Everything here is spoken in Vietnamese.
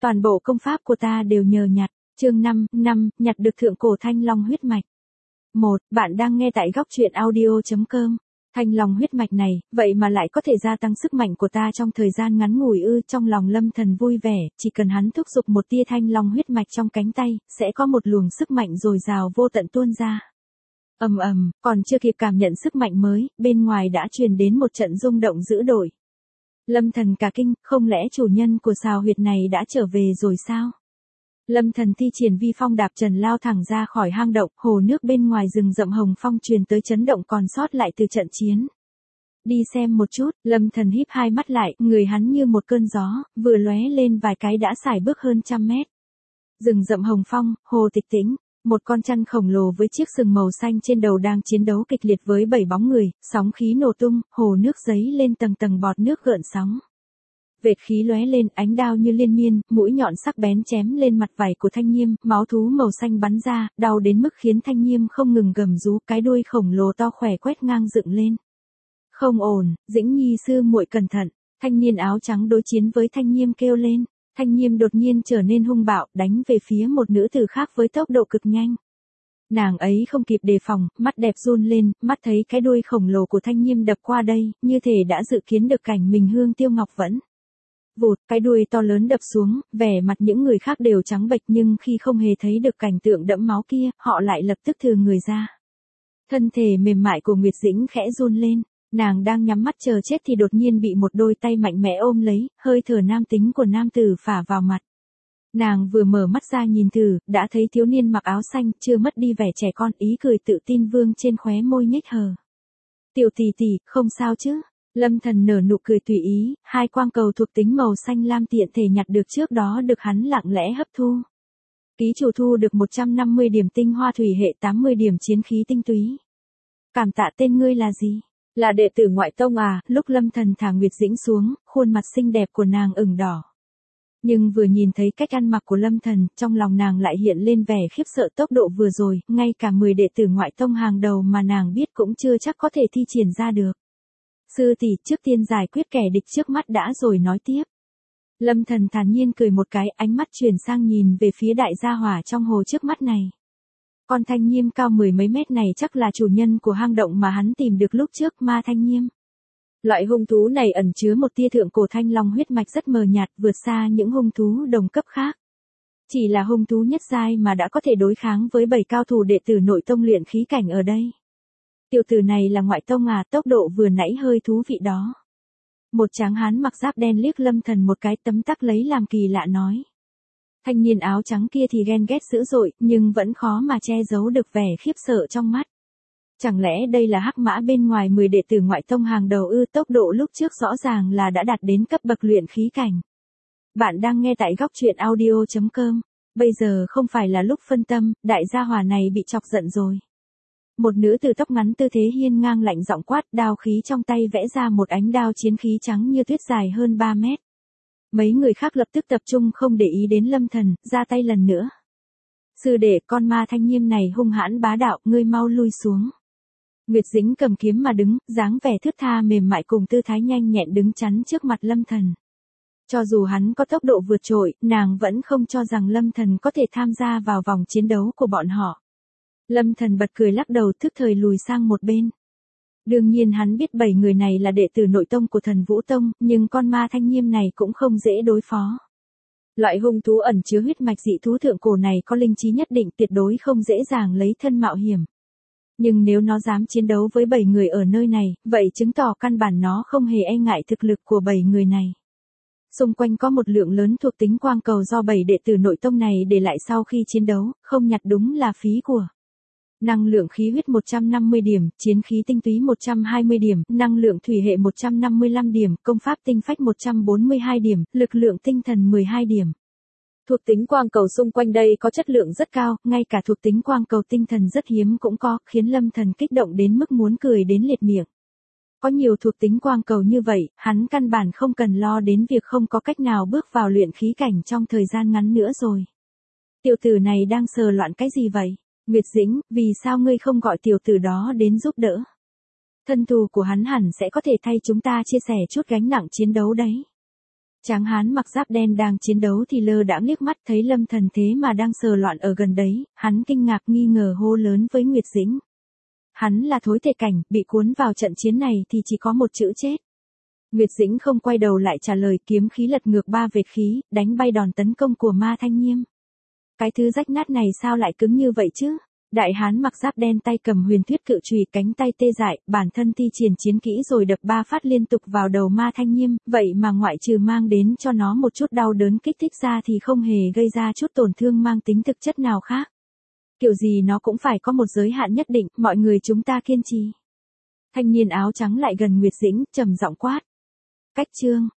Toàn bộ công pháp của ta đều nhờ nhặt. Chương 5, nhặt được thượng cổ thanh long huyết mạch. 1. Bạn đang nghe tại góc truyện audio.com. Thanh long huyết mạch này, vậy mà lại có thể gia tăng sức mạnh của ta trong thời gian ngắn ngủi ư? Trong lòng Lâm Thần vui vẻ, chỉ cần hắn thúc giục một tia thanh long huyết mạch trong cánh tay, sẽ có một luồng sức mạnh dồi dào vô tận tuôn ra. Ầm ầm, còn chưa kịp cảm nhận sức mạnh mới, bên ngoài đã truyền đến một trận rung động dữ dội. Lâm Thần cả kinh, không lẽ chủ nhân của xào huyệt này đã trở về rồi sao? Lâm Thần thi triển vi phong đạp trần lao thẳng ra khỏi hang động, hồ nước bên ngoài rừng rậm hồng phong truyền tới chấn động còn sót lại từ trận chiến. Đi xem một chút, Lâm Thần híp hai mắt lại, người hắn như một cơn gió, vừa lóe lên vài cái đã xài bước hơn 100 mét. Rừng rậm hồng phong, hồ tịch tĩnh, một con chăn khổng lồ với chiếc sừng màu xanh trên đầu đang chiến đấu kịch liệt với 7 bóng người, sóng khí nổ tung, hồ nước dấy lên tầng tầng bọt nước gợn sóng. Vệt khí lóe lên, ánh đao như liên miên, mũi nhọn sắc bén chém lên mặt vảy của Thanh Nhiêm, máu thú màu xanh bắn ra, đau đến mức khiến Thanh Nhiêm không ngừng gầm rú, cái đuôi khổng lồ to khỏe quét ngang dựng lên. Không ổn, Dĩnh Nhi sư muội cẩn thận, thanh niên áo trắng đối chiến với Thanh Nhiêm kêu lên. Thanh Nhiêm đột nhiên trở nên hung bạo, đánh về phía một nữ tử khác với tốc độ cực nhanh. Nàng ấy không kịp đề phòng, mắt đẹp run lên, mắt thấy cái đuôi khổng lồ của Thanh Nhiêm đập qua đây, như thể đã dự kiến được cảnh mình hương tiêu ngọc vẫn. Vụt, cái đuôi to lớn đập xuống, vẻ mặt những người khác đều trắng bệch nhưng khi không hề thấy được cảnh tượng đẫm máu kia, họ lại lập tức thừa người ra. Thân thể mềm mại của Nguyệt Dĩnh khẽ run lên, nàng đang nhắm mắt chờ chết thì đột nhiên bị một đôi tay mạnh mẽ ôm lấy, hơi thở nam tính của nam tử phả vào mặt. Nàng vừa mở mắt ra nhìn thử, đã thấy thiếu niên mặc áo xanh, chưa mất đi vẻ trẻ con, ý cười tự tin vương trên khóe môi nhếch hờ. Tiểu tỷ tỷ, không sao chứ? Lâm Thần nở nụ cười tùy ý, hai quang cầu thuộc tính màu xanh lam tiện thể nhặt được trước đó được hắn lặng lẽ hấp thu. Ký chủ thu được 150 điểm tinh hoa thủy hệ 80 điểm chiến khí tinh túy. Cảm tạ, tên ngươi là gì? Là đệ tử ngoại tông à? Lúc Lâm Thần thả Nguyệt Dĩnh xuống, khuôn mặt xinh đẹp của nàng ửng đỏ. Nhưng vừa nhìn thấy cách ăn mặc của Lâm Thần, trong lòng nàng lại hiện lên vẻ khiếp sợ tốc độ vừa rồi, ngay cả 10 đệ tử ngoại tông hàng đầu mà nàng biết cũng chưa chắc có thể thi triển ra được. Sư tỷ, trước tiên giải quyết kẻ địch trước mắt đã rồi nói tiếp. Lâm Thần thản nhiên cười một cái, ánh mắt chuyển sang nhìn về phía đại gia hỏa trong hồ trước mắt này. Con Thanh Nhiêm cao 10 mấy mét này chắc là chủ nhân của hang động mà hắn tìm được lúc trước, ma Thanh Nhiêm. Loại hung thú này ẩn chứa một tia thượng cổ thanh long huyết mạch rất mờ nhạt, vượt xa những hung thú đồng cấp khác. Chỉ là hung thú nhất giai mà đã có thể đối kháng với 7 cao thủ đệ tử nội tông luyện khí cảnh ở đây. Tiểu tử này là ngoại tông à? Tốc độ vừa nãy hơi thú vị đó. Một tráng hán mặc giáp đen liếc Lâm Thần một cái, tấm tắc lấy làm kỳ lạ nói. Thanh niên áo trắng kia thì ghen ghét dữ dội, nhưng vẫn khó mà che giấu được vẻ khiếp sợ trong mắt. Chẳng lẽ đây là hắc mã bên ngoài 10 đệ tử ngoại tông hàng đầu ư? Tốc độ lúc trước rõ ràng là đã đạt đến cấp bậc luyện khí cảnh. Bạn đang nghe tại góc truyện audio.com. Bây giờ không phải là lúc phân tâm, đại gia hỏa này bị chọc giận rồi. Một nữ tử tóc ngắn tư thế hiên ngang lạnh giọng quát, đao khí trong tay vẽ ra một ánh đao chiến khí trắng như tuyết dài hơn 3 mét. Mấy người khác lập tức tập trung không để ý đến Lâm Thần, ra tay lần nữa. Sư đệ, con ma Thanh Nhiêm này hung hãn bá đạo, ngươi mau lui xuống. Nguyệt Dĩnh cầm kiếm mà đứng, dáng vẻ thướt tha mềm mại cùng tư thái nhanh nhẹn đứng chắn trước mặt Lâm Thần. Cho dù hắn có tốc độ vượt trội, nàng vẫn không cho rằng Lâm Thần có thể tham gia vào vòng chiến đấu của bọn họ. Lâm Thần bật cười lắc đầu, thức thời lùi sang một bên. Đương nhiên hắn biết 7 người này là đệ tử nội tông của Thần Vũ Tông, nhưng con ma Thanh Nhiêm này cũng không dễ đối phó. Loại hung thú ẩn chứa huyết mạch dị thú thượng cổ này có linh trí nhất định, tuyệt đối không dễ dàng lấy thân mạo hiểm. Nhưng nếu nó dám chiến đấu với 7 người ở nơi này, vậy chứng tỏ căn bản nó không hề e ngại thực lực của 7 người này. Xung quanh có một lượng lớn thuộc tính quang cầu do 7 đệ tử nội tông này để lại sau khi chiến đấu, không nhặt đúng là phí của. Năng lượng khí huyết 150 điểm, chiến khí tinh túy 120 điểm, năng lượng thủy hệ 155 điểm, công pháp tinh phách 142 điểm, lực lượng tinh thần 12 điểm. Thuộc tính quang cầu xung quanh đây có chất lượng rất cao, ngay cả thuộc tính quang cầu tinh thần rất hiếm cũng có, khiến Lâm Thần kích động đến mức muốn cười đến liệt miệng. Có nhiều thuộc tính quang cầu như vậy, hắn căn bản không cần lo đến việc không có cách nào bước vào luyện khí cảnh trong thời gian ngắn nữa rồi. Tiểu tử này đang sờ loạn cái gì vậy? Nguyệt Dĩnh, vì sao ngươi không gọi tiểu tử đó đến giúp đỡ? Thân thù của hắn hẳn sẽ có thể thay chúng ta chia sẻ chút gánh nặng chiến đấu đấy. Tráng hán mặc giáp đen đang chiến đấu thì lơ đãng liếc mắt thấy Lâm Thần thế mà đang sờ loạn ở gần đấy, hắn kinh ngạc nghi ngờ hô lớn với Nguyệt Dĩnh. Hắn là thối thể cảnh, bị cuốn vào trận chiến này thì chỉ có một chữ chết. Nguyệt Dĩnh không quay đầu lại trả lời, kiếm khí lật ngược 3 vệt khí, đánh bay đòn tấn công của Ma Thanh Nhiêm. Cái thứ rách nát này sao lại cứng như vậy chứ? Đại hán mặc giáp đen tay cầm huyền thuyết cự chùy, cánh tay tê dại, bản thân thi triển chiến kỹ rồi đập 3 phát liên tục vào đầu Ma Thanh Nhiêm, vậy mà ngoại trừ mang đến cho nó một chút đau đớn kích thích ra thì không hề gây ra chút tổn thương mang tính thực chất nào khác. Kiểu gì nó cũng phải có một giới hạn nhất định, mọi người chúng ta kiên trì. Thanh niên áo trắng lại gần Nguyệt Dĩnh, trầm giọng quát. Cách chương.